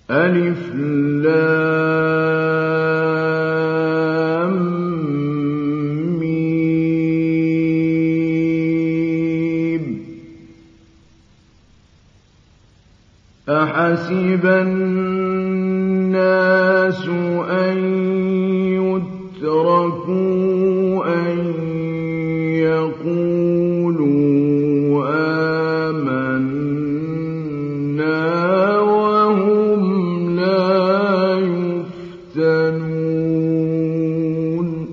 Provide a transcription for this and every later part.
ألف لام ميم أحسب الناس أن يتركوا أن يقولوا آمنا وهم لا يفتنون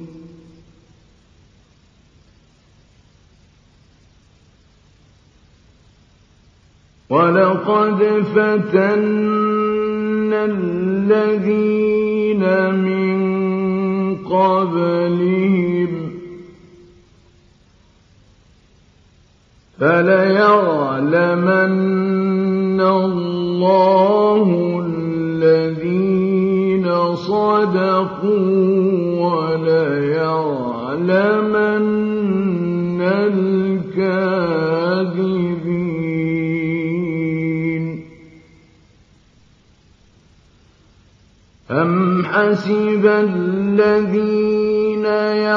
ولقد فتنا الذين من قبلهم فليعلمن الله الذين صدقوا وليعلمن الكاذبين أم حسب الذين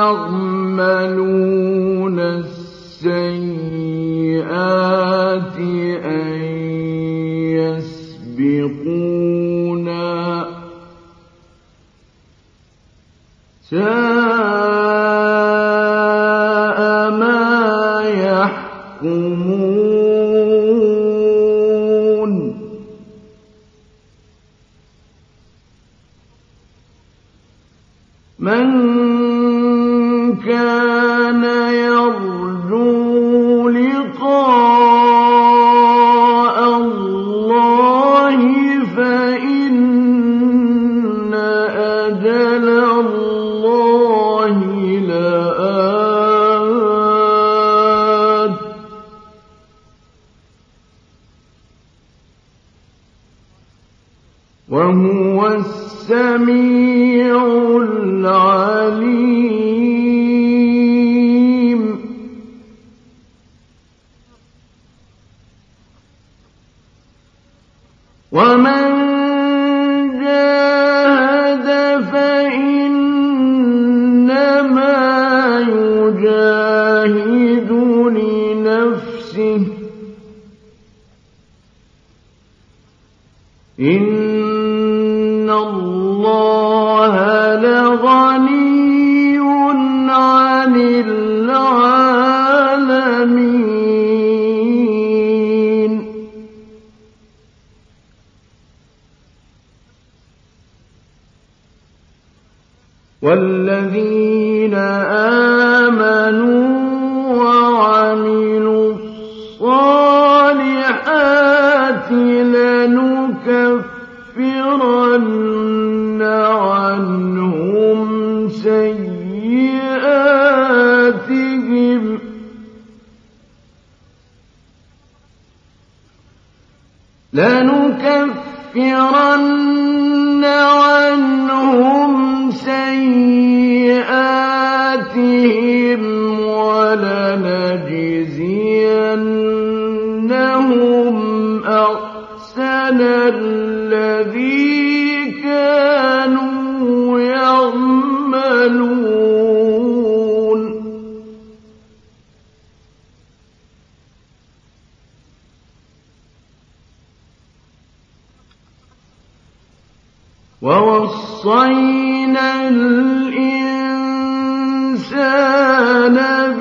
يعملون السيئات أن يسبقونا ساء ما يحكمون من كان يرجو لقاء الله فإن أجل الله لآت وهو السميع العليم ومن جاهد فإنما يجاهد لنفسه إن الله لغني عن العالمين والذين آمنوا وعملوا الصالحات لنكفرن عنهم سيئاتهم ولنجزينهم أحسن الذي كانوا يعملون ووصينا الإنسان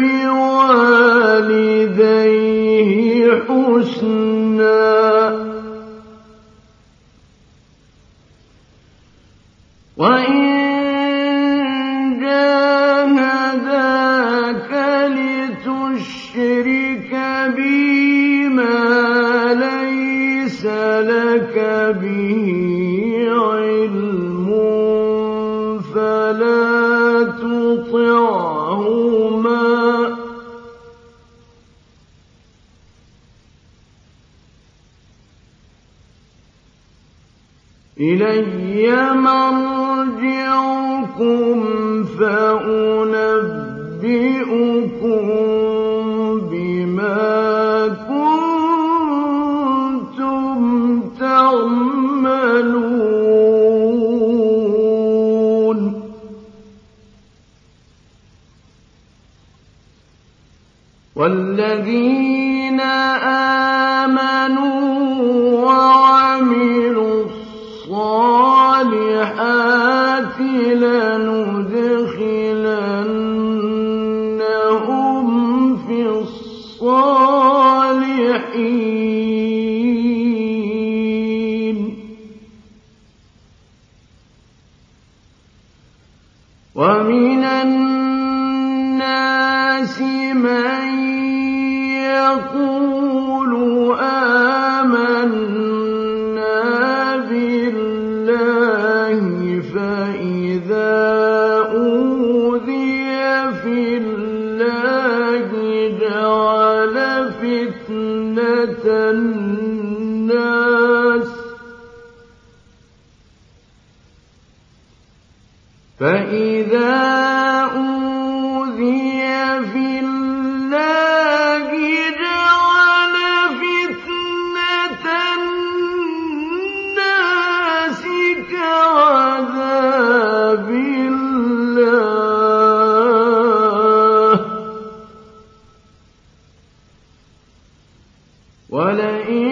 بوالديه حسنا وإن جاهداك لتشرك بي ما ليس لك به علم فلا تطعهما إلي مرجعكم فأنبئكم بما كنتم تعملون والذين آمنوا وعملوا الصالحات لندخلنهم في الصالحين ومن الناس من يقول آمنا بالله فإذا أوذي في الله جعل فتنة الناس كعذاب الله ولئن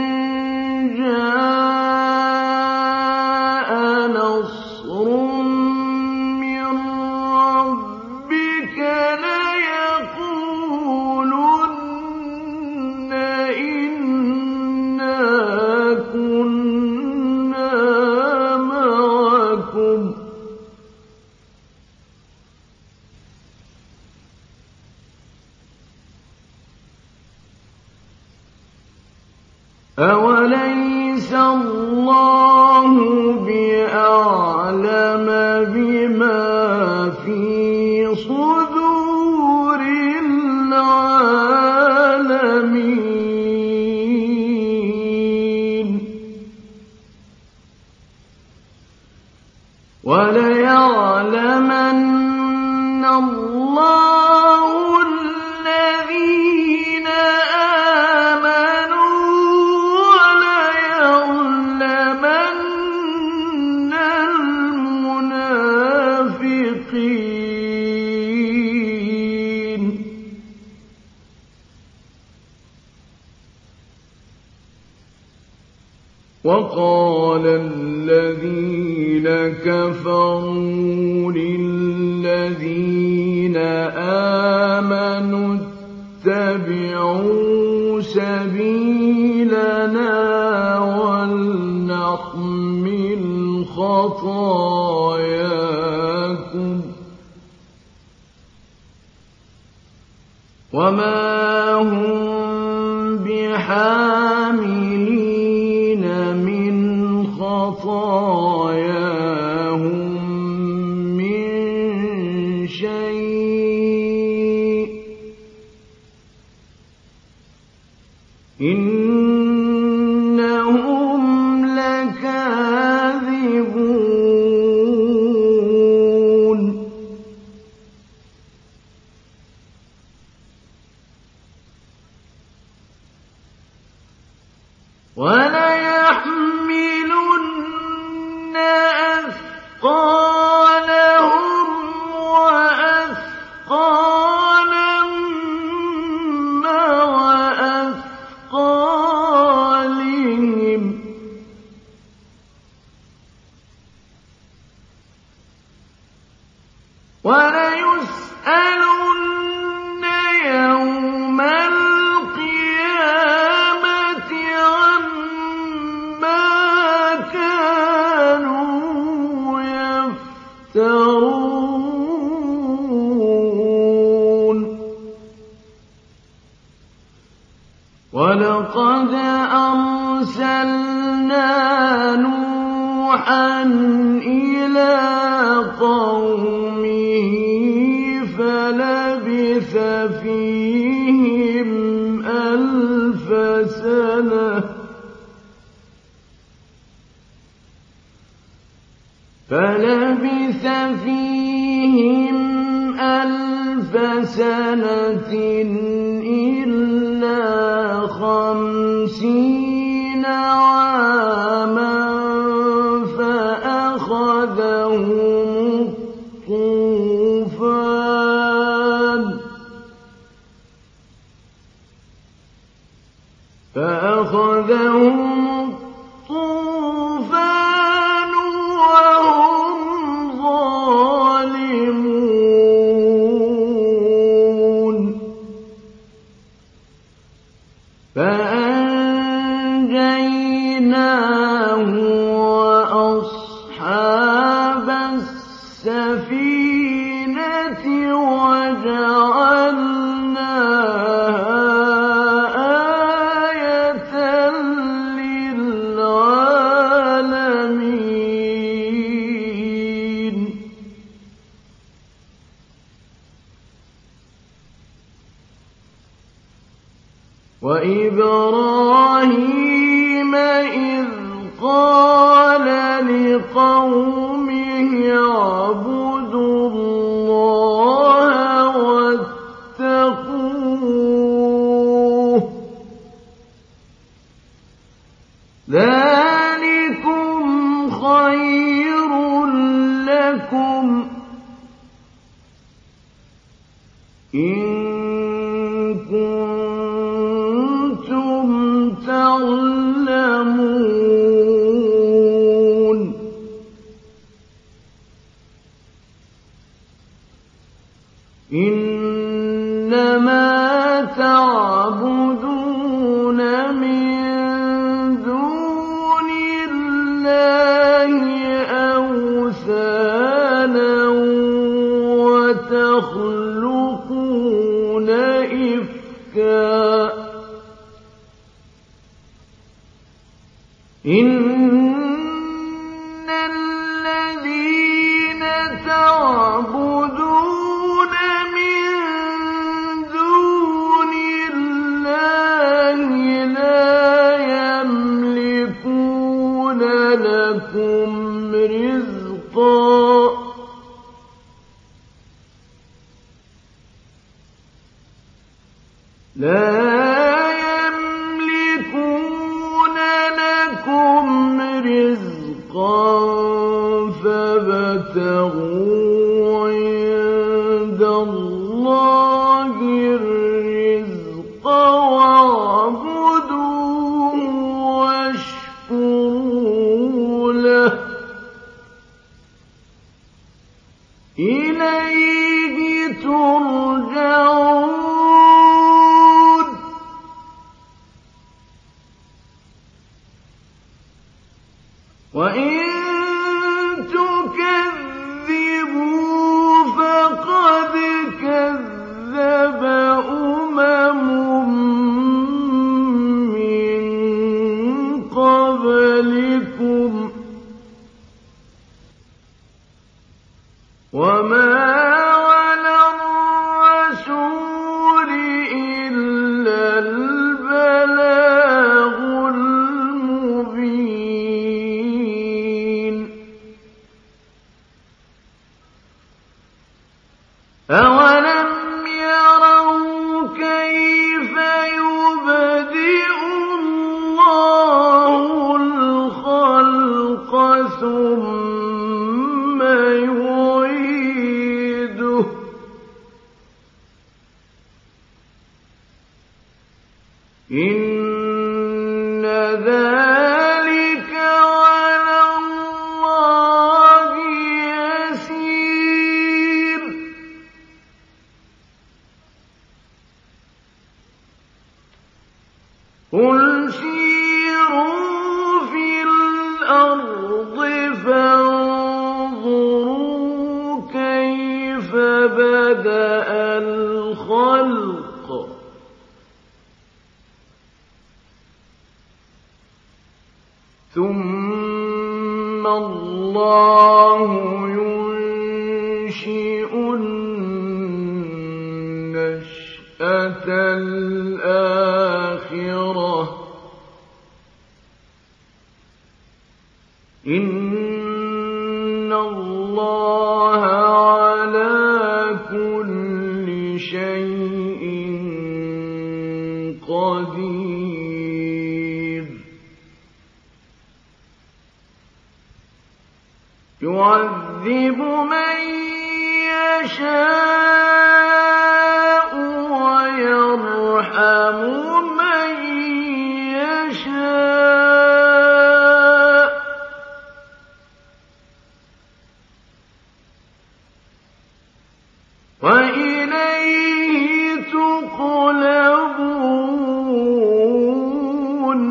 جاء نصر من ربك ليقولن إنا كنا معكم أوليس الله بأعلم بما في صدور العالمين وليعلمن الله الذين آمنوا وليعلمن المنافقين وقال الذين كفروا للذين آمنوا اتبعوا سبيلنا ولنحمل خطاياكم وما هم بحاملين من خطاياهم من شيء إنهم لكاذبون وليحملن أثقالهم وأثقالا مع أثقالهم وليسألن يوم القيامة عما كانوا يفترون ولقد أرسلنا نوحا إلى قومه فلبث فيهم ألف سنة إلا 50 عاما فأخذهم الطوفان وإبراهيم إذ قال لقومه اعبدوا الله واتقوه ذلكم خير لكم إن كنتم تعلمون إنما تعبدون من دون الله أوثانا وتخلقون إفكا إن الذين تعبدون من دون الله لا يملكون لكم رزقا فابتغوا عند الله الرزق واعبدوه واشكروا له إليه ترجعون وإن فقد كذب من قبلكم وما على الرسول إلا البلاغ المبين أولم يروا كيف يبدئ الله الخلق ثم يعيده إن ذلك على الله يسير قل سيروا في الأرض فانظروا كيف بدأ الخلق ثم الله ينشئ النشأة الآخرة إن الله على كل شيء قدير يعذب من يشاء ويرحم من يشاء وإليه تقلبون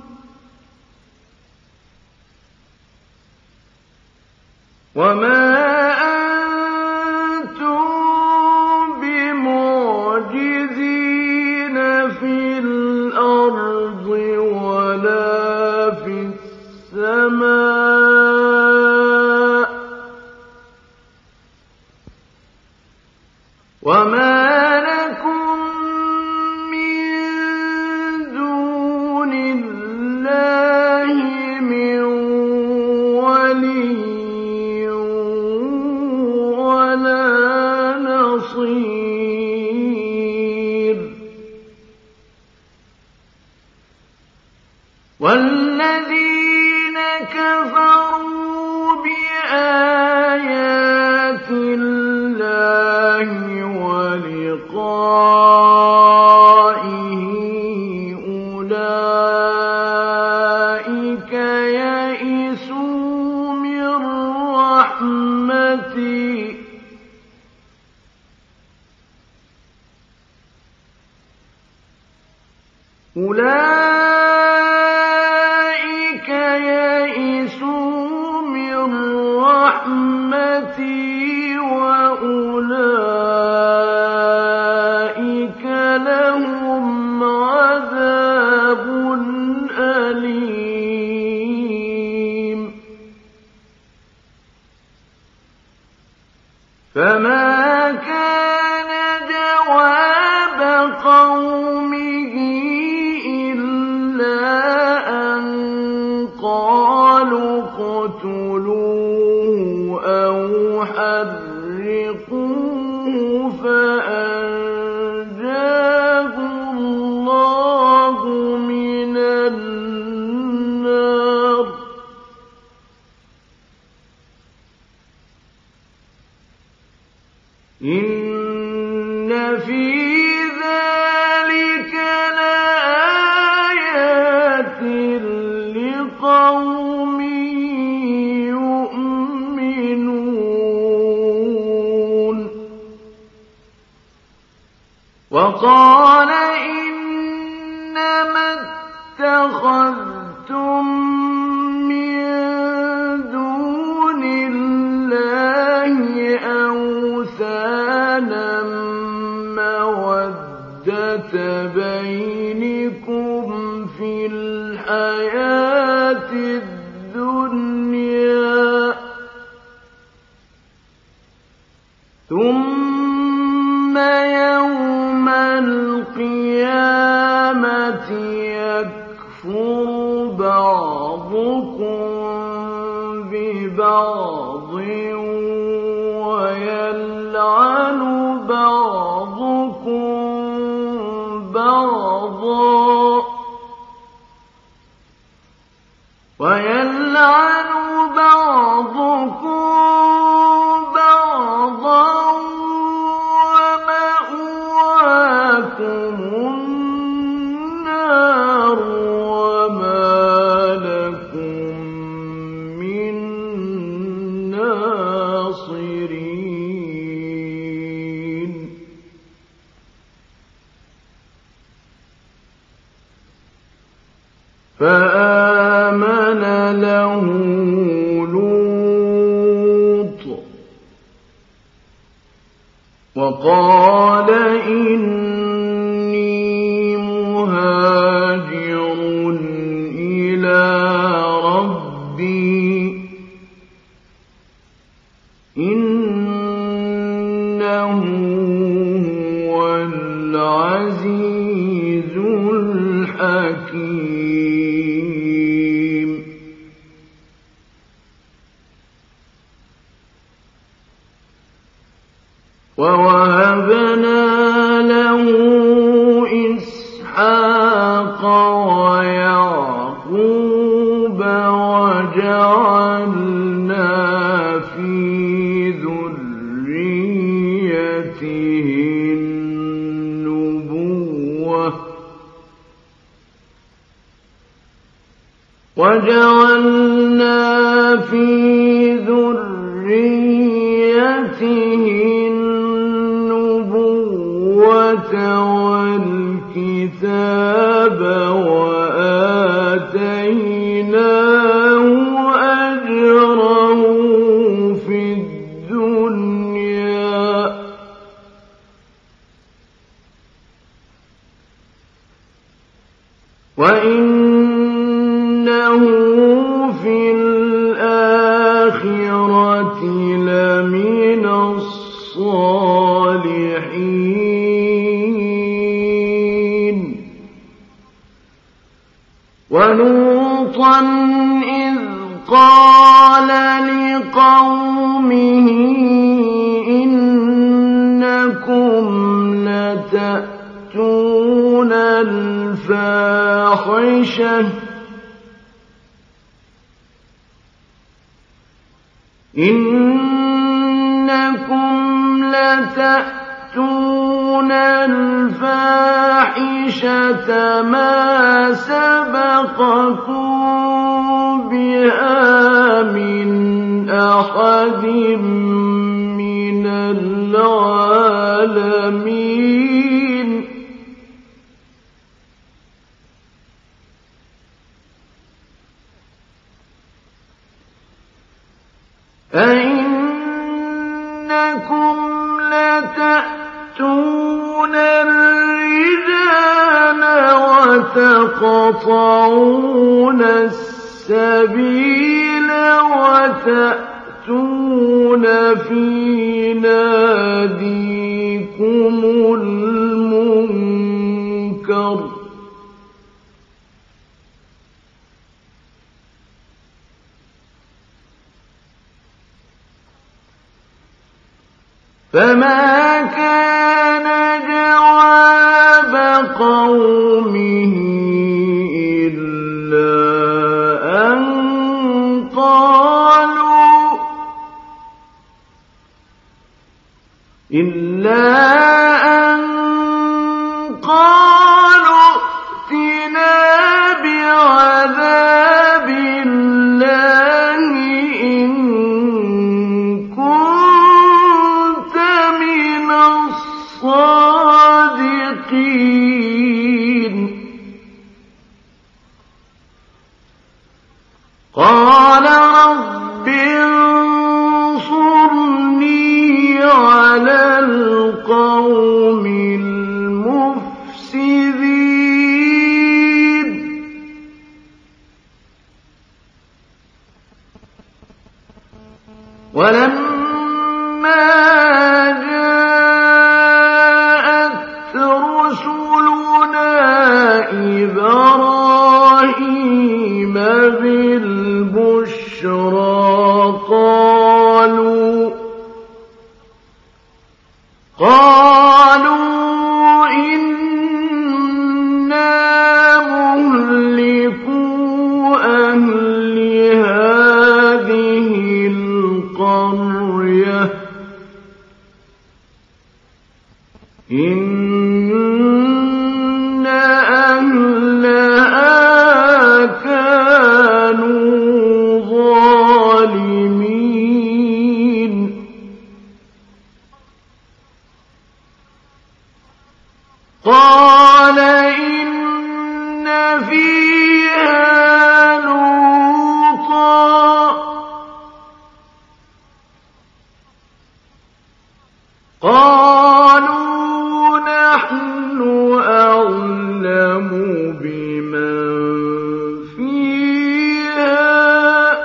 وما أنتم بمعجزين في الأرض ولا في السماء وما لكم من والذين كفروا بآيات الله ولقائه أولئك يئسوا من رحمتي وأولئك لهم عذاب أليم فما كان جواب قومه إلا أن قالوا اقتلوه أو حرقوه فأنجاه الله من النار إن في ذلك لآيات لقوم يؤمنون وقال إنما اتخذتم من دون الله أوثانا مودة بينكم في الحياة الدنيا ثم يوم القيامة يكفر بعضكم ببعض ويلعن بعضكم بعضا ومأواكم النار وما لكم من ناصرين فآمن له لوط وقال إني مهاجر إلى ربي إنه هو العزيز الحكيم ووهبنا له إسحاق ويعقوب وجعلنا في ذريته النبوة والكتاب وآتيناه أجره في الدنيا وإنه في الآخرة لمن الصالحين ولوطا إذ قال لقومه إنكم لتأتون الفاحشة إنكم لتأتون الفاحشة ما سبقكم بها من أحد من العالمين أئنكم لتأتون الرجال وتقطعون السبيل وتأتون في ناديكم المنكر فما كان جواب قومه إلا أن قالوا ائتنا بعذاب الله إن كنت من الصادقين قال رب انصرني على القوم المفسدين ولما جاءت رسلنا إبراهيم بالبشرى قالوا إنا مهلكو أهل هذه القرية إن أهلها كانوا ظالمين قال إن فيها لوطا قالوا نحن أعلم بمن فيها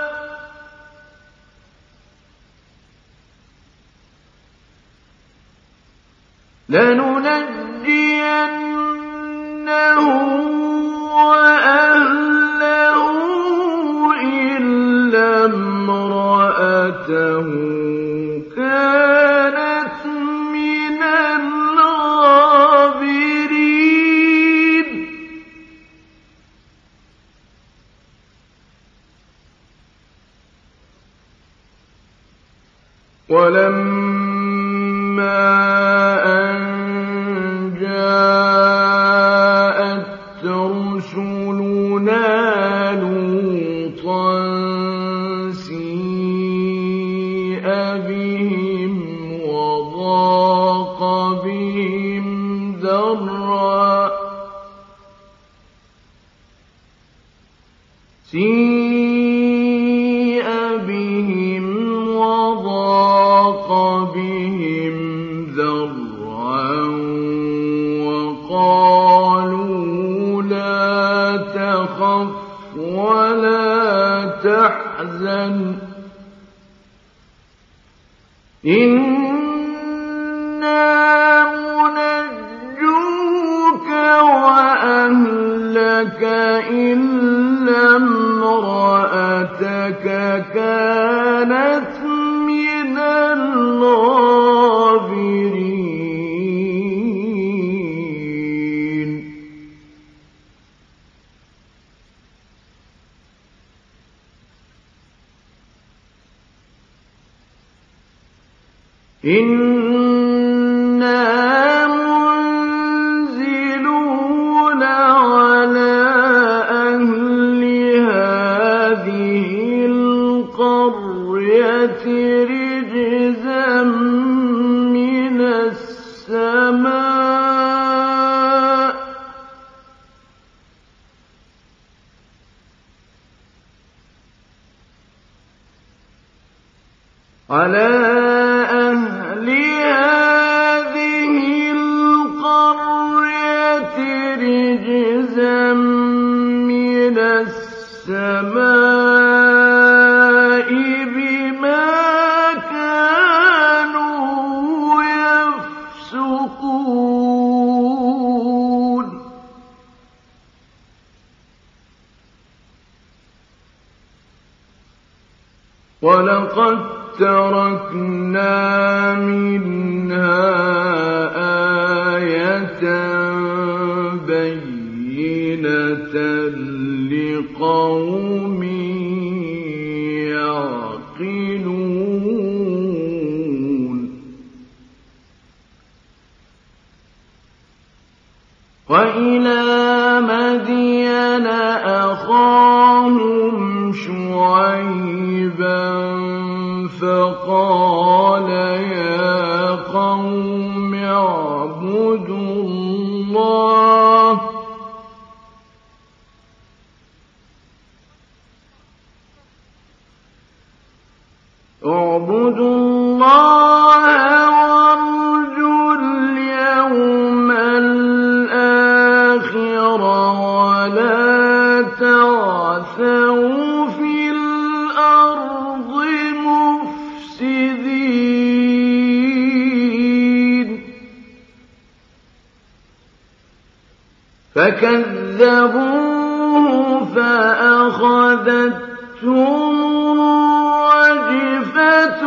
لننجينه وأهله إلا امرأته كانت من الغابرين ولما أن جاءت رسلنا لوطا سيء بهم وضاق بهم ذرعا وقالوا لا تخف ولا تحزن إنا منجوك وأهلك إلا امرأتك كانت من الغابرين إِنَّا مُنزِلُونَ عَلَىٰ أَهْلِ هَٰذِهِ الْقَرْيَةِ رِجْزًا مِّنَ السَّمَاءِ ۖ بِمَا كَانُوا يَفْسُقُونَ وَلَقَدْ تَرَكْنَا مِنْهَا آيَةً بَيِّنَةً لِقَوْمٍ يَعْقِلُونَ وَإِلَىٰ مَدْيَنَ أَخَاهُمْ شُعَيْبًا فَقَالَ يَا قَوْمِ اعْبُدُوا اللَّهَ وَارْجُوا الْيَوْمَ الْآخِرَ وَلَا تَعْثَوْا فِي الْأَرْضِ مُفْسِدِينَ فَكَذَّبُوهُ فَأَخَذَتْهُمُ الرَّجْفَةُ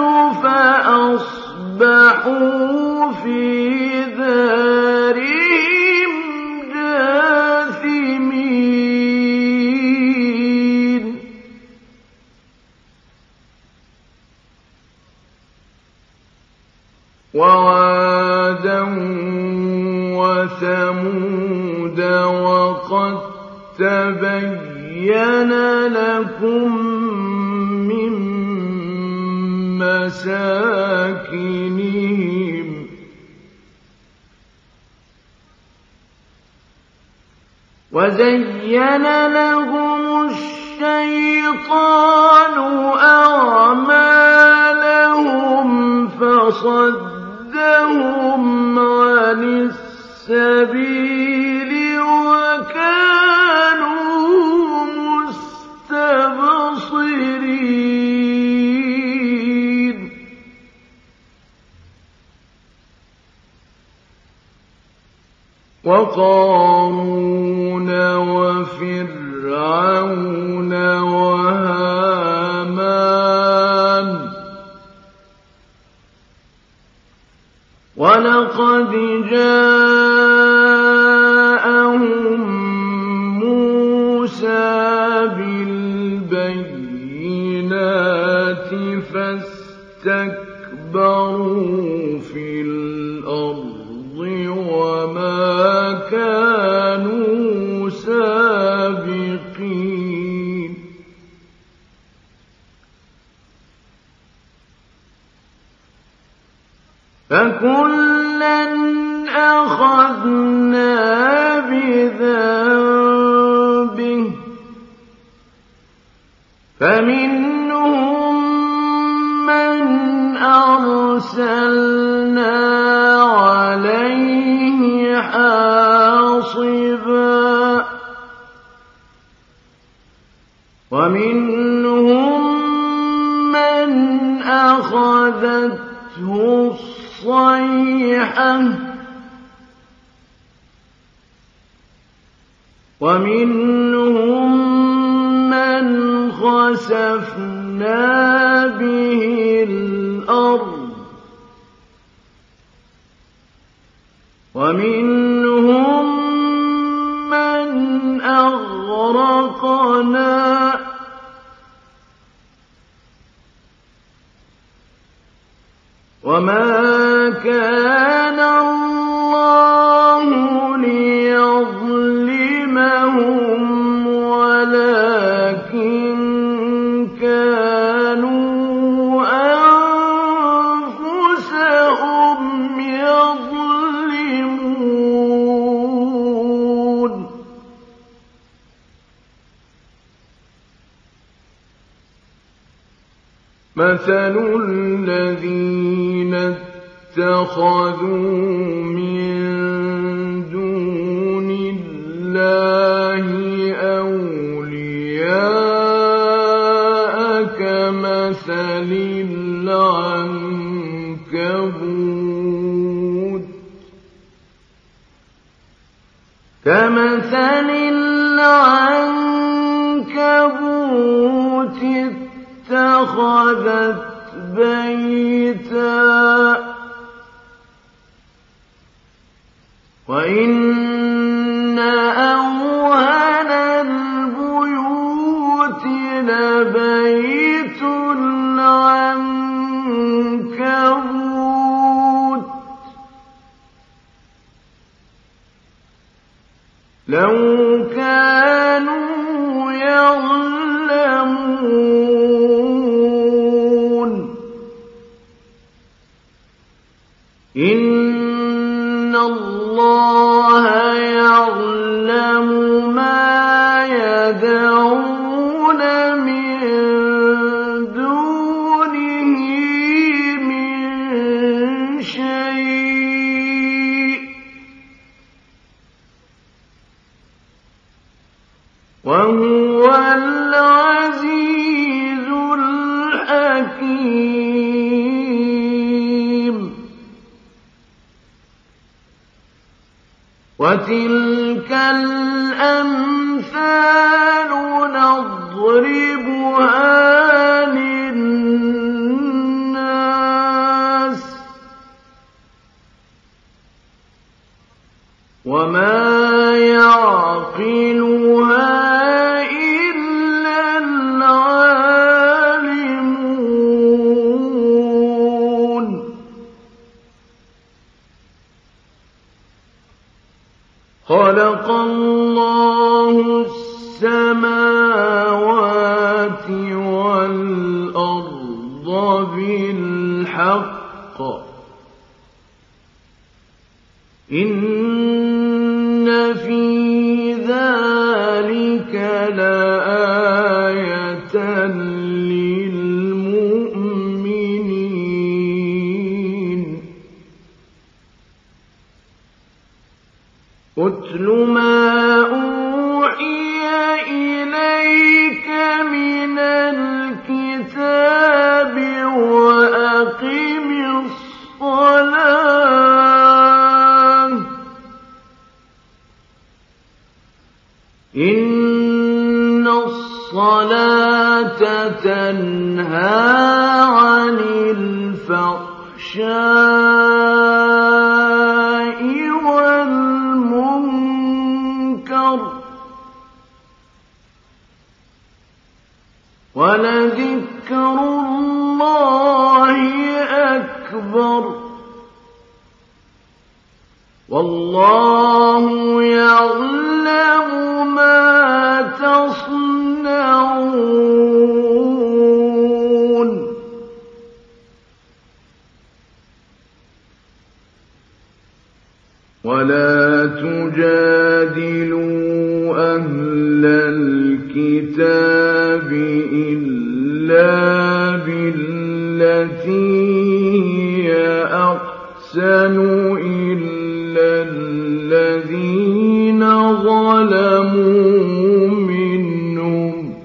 فَأَصْبَحُوا فِي دَارِهِمْ جَاثِمِينَ وَعَادًا وَثَمُودَ وَقَد تَّبَيَّنَ لَكُم مِّن مَّسَاكِنِهِمْ وَزَيَّنَ لَهُمُ الشَّيْطَانُ أَعْمَالَهُمْ فَصَدَّهُمْ عَنِ السَّبِيلِ وَكَانُوا مُسْتَبْصِرِينَ وَقَارُونَ وَفِرْعَوْنَ وَهَامَانَ وَلَقَدْ جَاءَهُم مُّوسَىٰ بِالْبَيِّنَاتِ فَاسْتَكْبَرُوا فِي الْأَرْضِ وَمَا كَانُوا سَابِقِينَ فَكُلًّا أَخَذْنَا بِذَنبِهِ فَمِنْهُم مَّنْ أَرْسَلْنَا عَلَيْهِ حَاصِبًا وَمِنْهُم مَّنْ أَخَذَتْهُ الصَّيْحَةُ وَمِنْهُم مَّنْ خَسَفْنَا بِهِ الْأَرْضَ وَمِنْهُم مَّنْ أَغْرَقْنَا ۚ وما كان الله ليظلمهم ولكن كانوا أنفسهم يظلمون مثل الذين اتخذوا من دون الله أولياء كمثل العنكبوت اتخذت بيتا وإن أوهن البيوت لبيت العنكبوت لو كانوا يعلمون إن الله يعلم ما يدعون من دونه من شيء وهو العزيز الحكيم وتلك الأمثال نضربها للناس وما يعقلها إلا العالمون خلق الله السماوات والأرض بالحق إن في ذلك لآية للمؤمنين اتل ما أوحي إليك من الكتاب وأقم الصلاة إن الصلاة تنهى عن الفحشاء والمنكر ولذكر الله أكبر والله يعلم ما تصنعون ولا تجادلوا أهل الكتاب إلا بالتي هي أحسن إلا الذين ظلموا منهم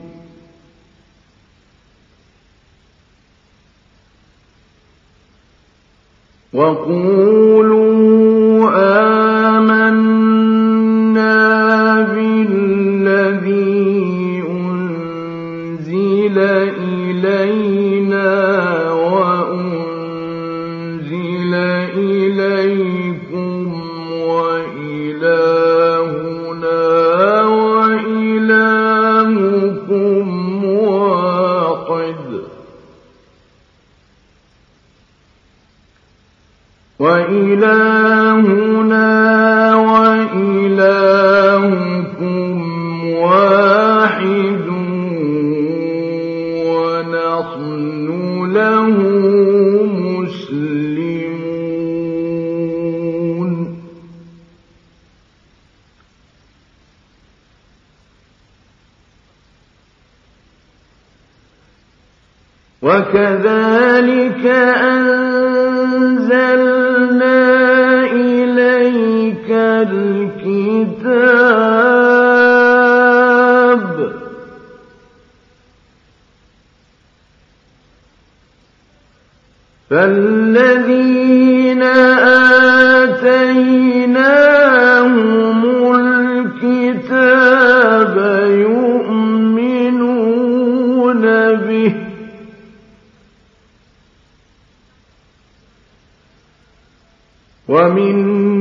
وقولوا آمنا بالذي أنزل إلينا وأنزل إليكم وإلهنا وإلهكم واحد وإلهنا وإلهكم واحد ونحن له مسلمون. وكذلك أنزلنا إليك الكتاب فالذين آتيناهم الكتاب يؤمنون به ومن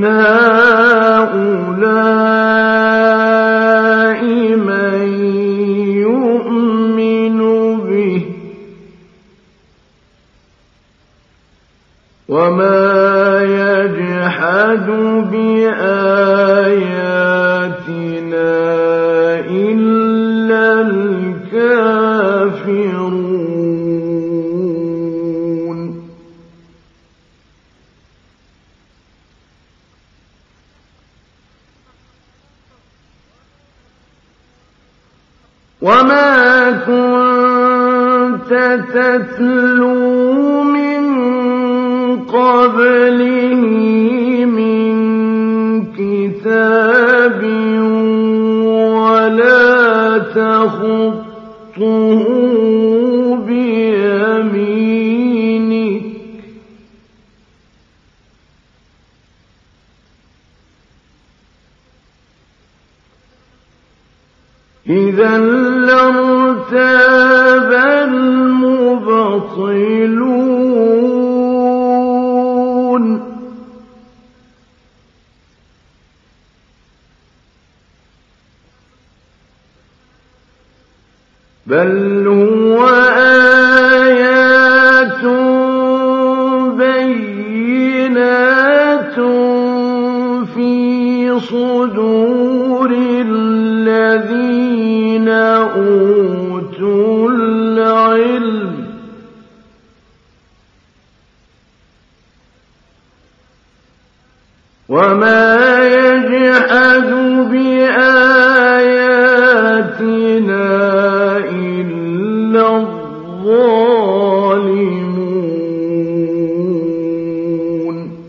هؤلاء من يؤمن به وما يجحد بآياتنا إلا الكافرون. وما كنت تتلو من قبله من كتاب ولا تخطه بيمينك إذا لارتاب المبطلون. بل هو آيات بينات في صدور الذين أوتوا العلم وما يجحد بآياتنا إلا الظالمون.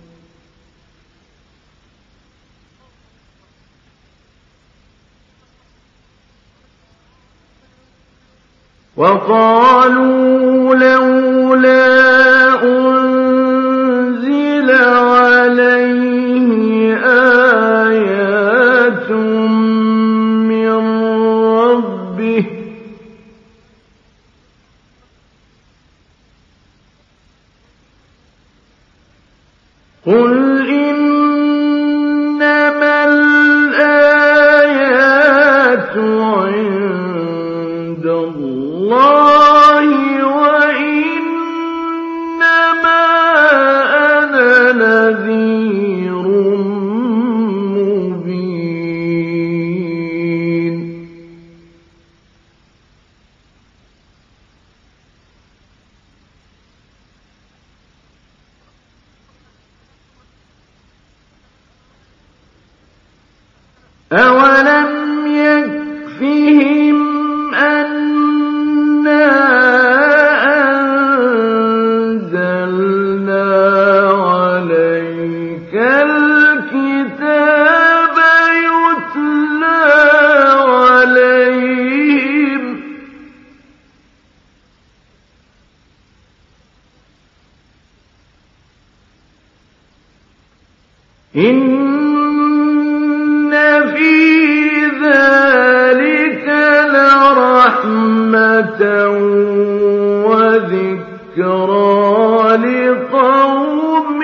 وقالوا لولا أنزل عليه آيات من ربه قل إنما الآيات عند الله وإنما أنا نذير مبين. أولم يكفهم أنا أنزلنا عليك الكتاب يتلى عليهم إن في ذلك لرحمة وذكرى لقوم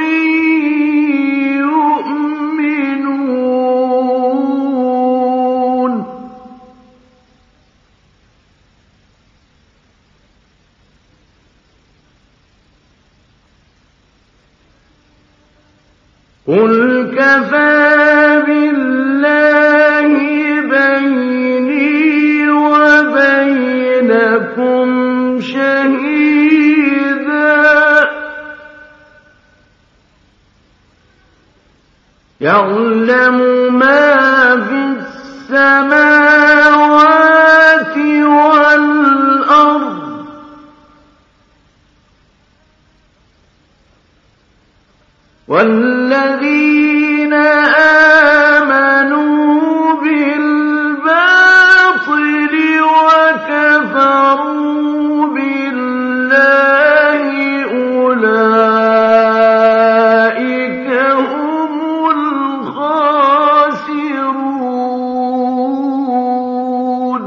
يؤمنون. قُلْ كَفَىٰ بِاللَّهِ بَيْنِي وَبَيْنَكُمْ شَهِيدًا يَعْلَمُ مَا فِي السَّمَاوَاتِ وَالْأَرْضِ وَالَّذِينَ آمَنُوا بِالْبَاطِلِ وَكَفَرُوا بِاللَّهِ أُولَٰئِكَ هُمُ الْخَاسِرُونَ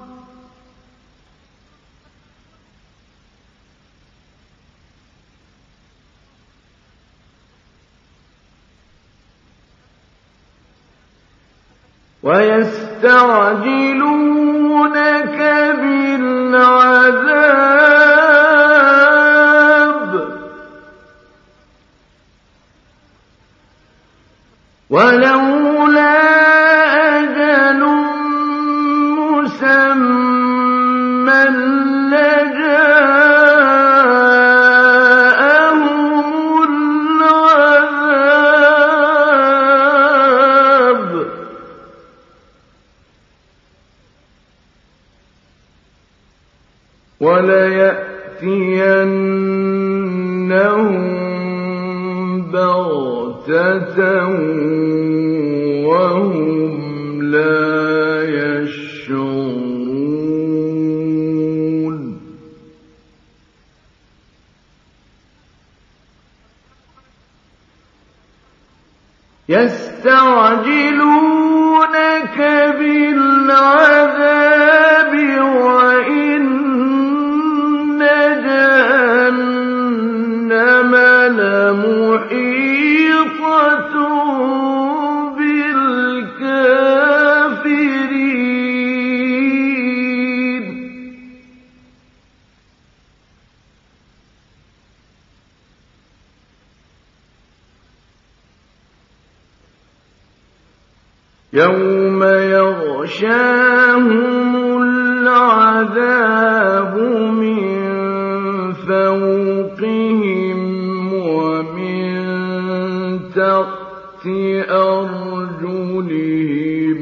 وَيَسْتَعْجِلُونَكَ بِالْعَذَابِ وَلَوْلَا أَجَلٌ مُّسَمًّى لَّجَاءَهُمُ الْعَذَابُ وَلَيَأْتِيَنَّهُم بَغْتَةً وَهُمْ لَا يَشْعُرُونَ يَسْتَعْجِلُونَكَ بِالْعَذَابِ وَإِنَّ جَهَنَّمَ لَمُحِيطَةٌ بِالْكَافِرِينَ يَوْمَ يَغْشَاهُمُ الْعَذَابُ مِن فَوْقِهِمْ وَمِن تَحْتِ أَرْجُلِهِمْ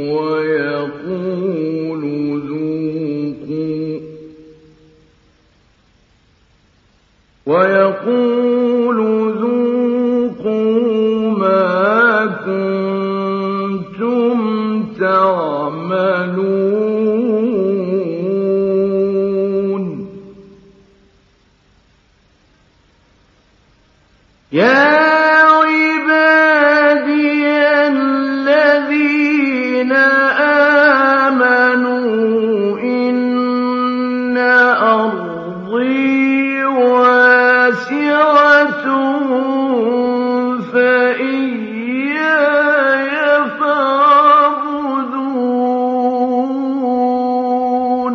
وَيَقُولُ ذُوقُوا مَا كُنتُمْ تَعْمَلُونَ يَا عِبَادِيَ الَّذِينَ آمَنُوا إِنَّ أَرْضِي وَاسِعَةٌ فَإِيَّايَ فَاعْبُدُونِ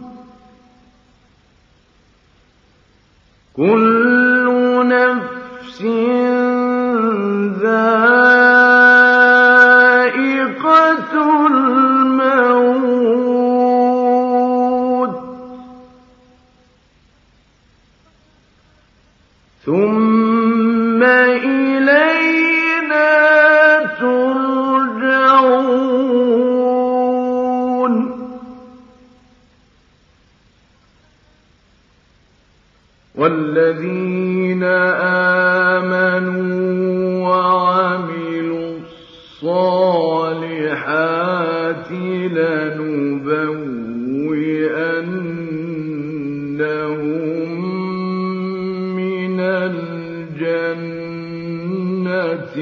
كُلُّ نَفْسٍ ذَائِقَةُ الْمَوْتِ ثُمَّ إِلَيْنَا تُرْجَعُونَ وَالَّذِينَ آمَنُوا وَعَمِلُوا الصَّالِحَاتِ لَنُبَوِّئَنَّهُم مِّنَ الْجَنَّةِ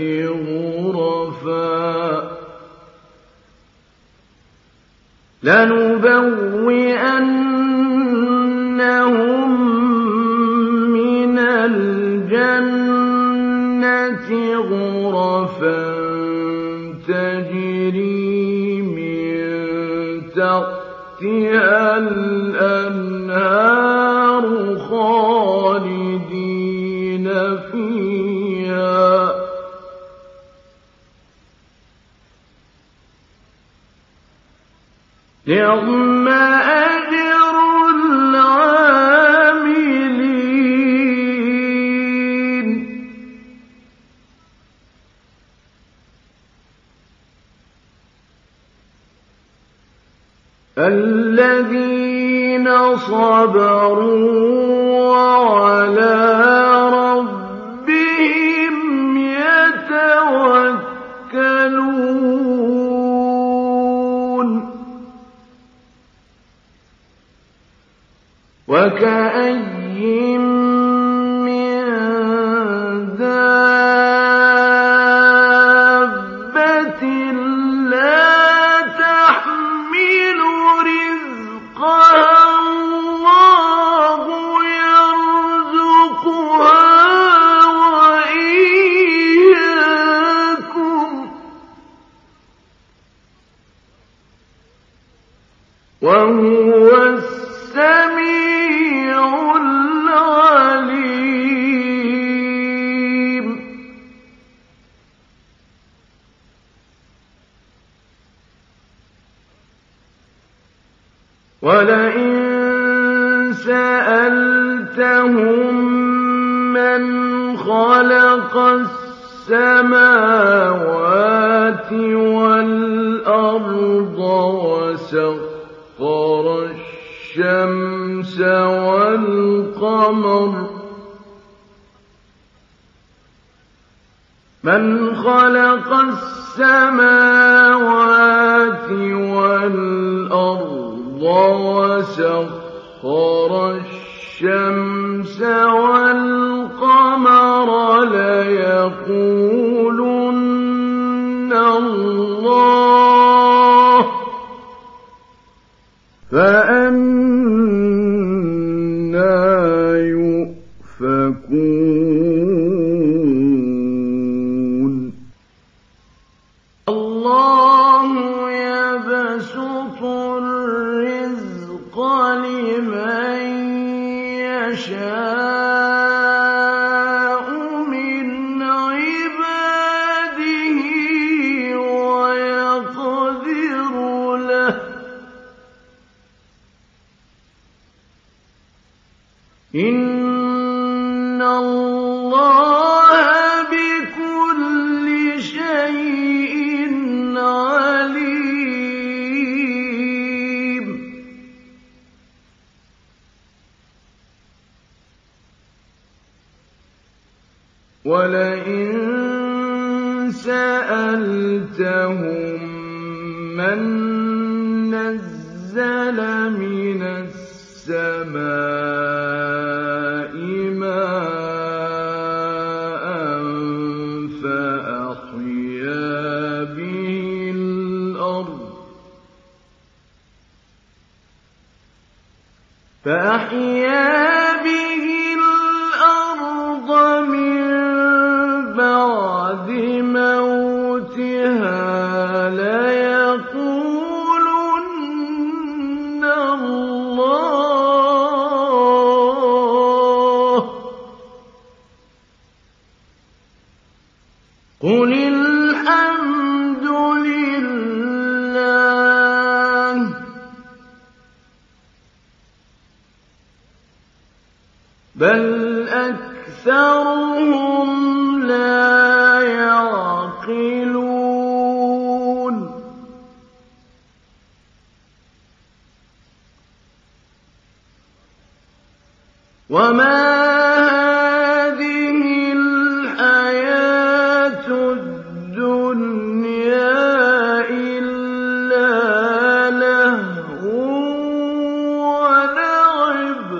غُرَفًا تَجْرِي مِن تَحْتِهَا الْأَنْهَارُ خَالِدِينَ فِيهَا نعم أجر العاملين الذين صبروا وعلى ربهم يتوكلون وكأي من دابة لا تحمل رزقها الله يرزقها وإياكم وهو السميع العليم ولئن سألتهم من خلق السماوات والأرض وسخر الشمس والقمر من خلق السماوات والأرض وسخر الشمس والقمر ليقولن الله فأنى يؤفكون الله يبسط الرزق لمن يشاء من عباده ويقدر له إن الله بكل شيء عليم ولئن سألتهم من نزل من السماء ماء فأحيا به الأرض من بعد موتها ليقولن الله قل الحمد لله بل أكثرهم لا يعقلون وما هذه الحياة الدنيا إلا لهو ولعب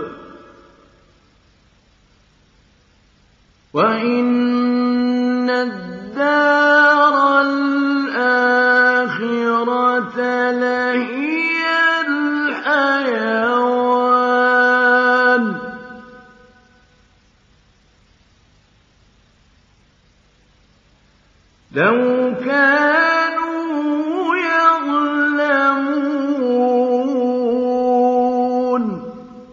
وإن الدار الآخرة لهي الحيوان لو كانوا يعلمون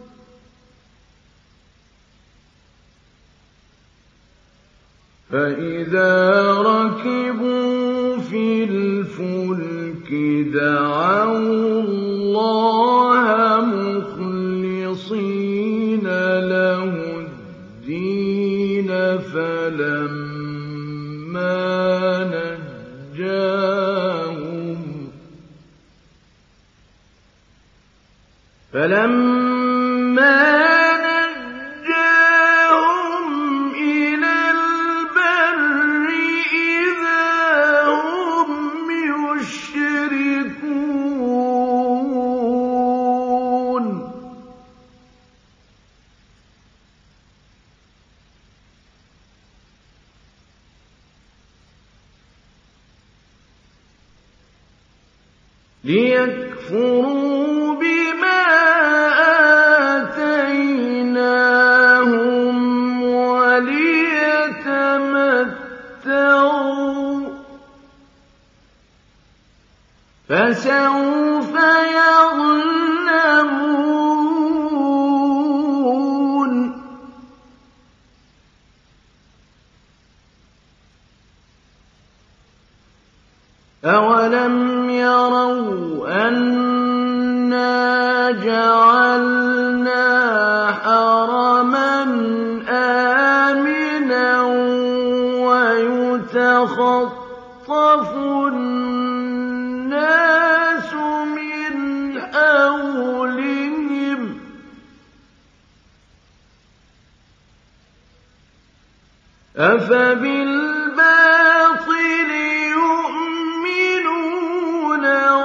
فإذا ركبوا في الفلك دعوا الله له الدين فلما نجاهم إلى البر إذا هم يشركون ليكفروا بما آتيناهم وليتمتعوا فسوف يعلمون أولم يروا أنا جعلنا حرما آمنا ويتخطف الناس من حولهم أفبالباطل يؤمنون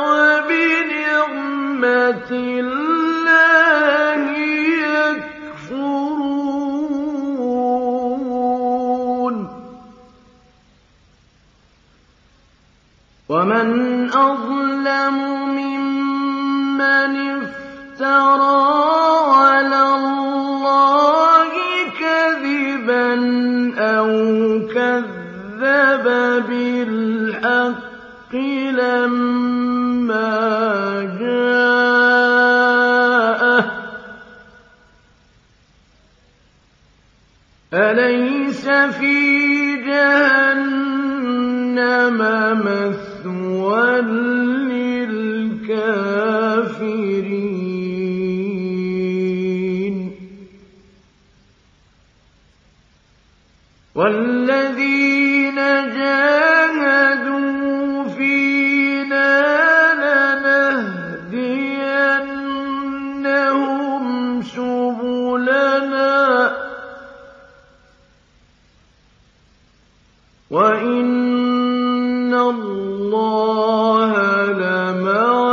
وبنعمة الله يكفرون ومن أظلم ممن افترى على الله كذبا أو كذب بالحق لما جاءه أليس في جهنم مثوى للكافرين والذين جاهدوا فينا لنهدينهم سبلنا وإن الله لمع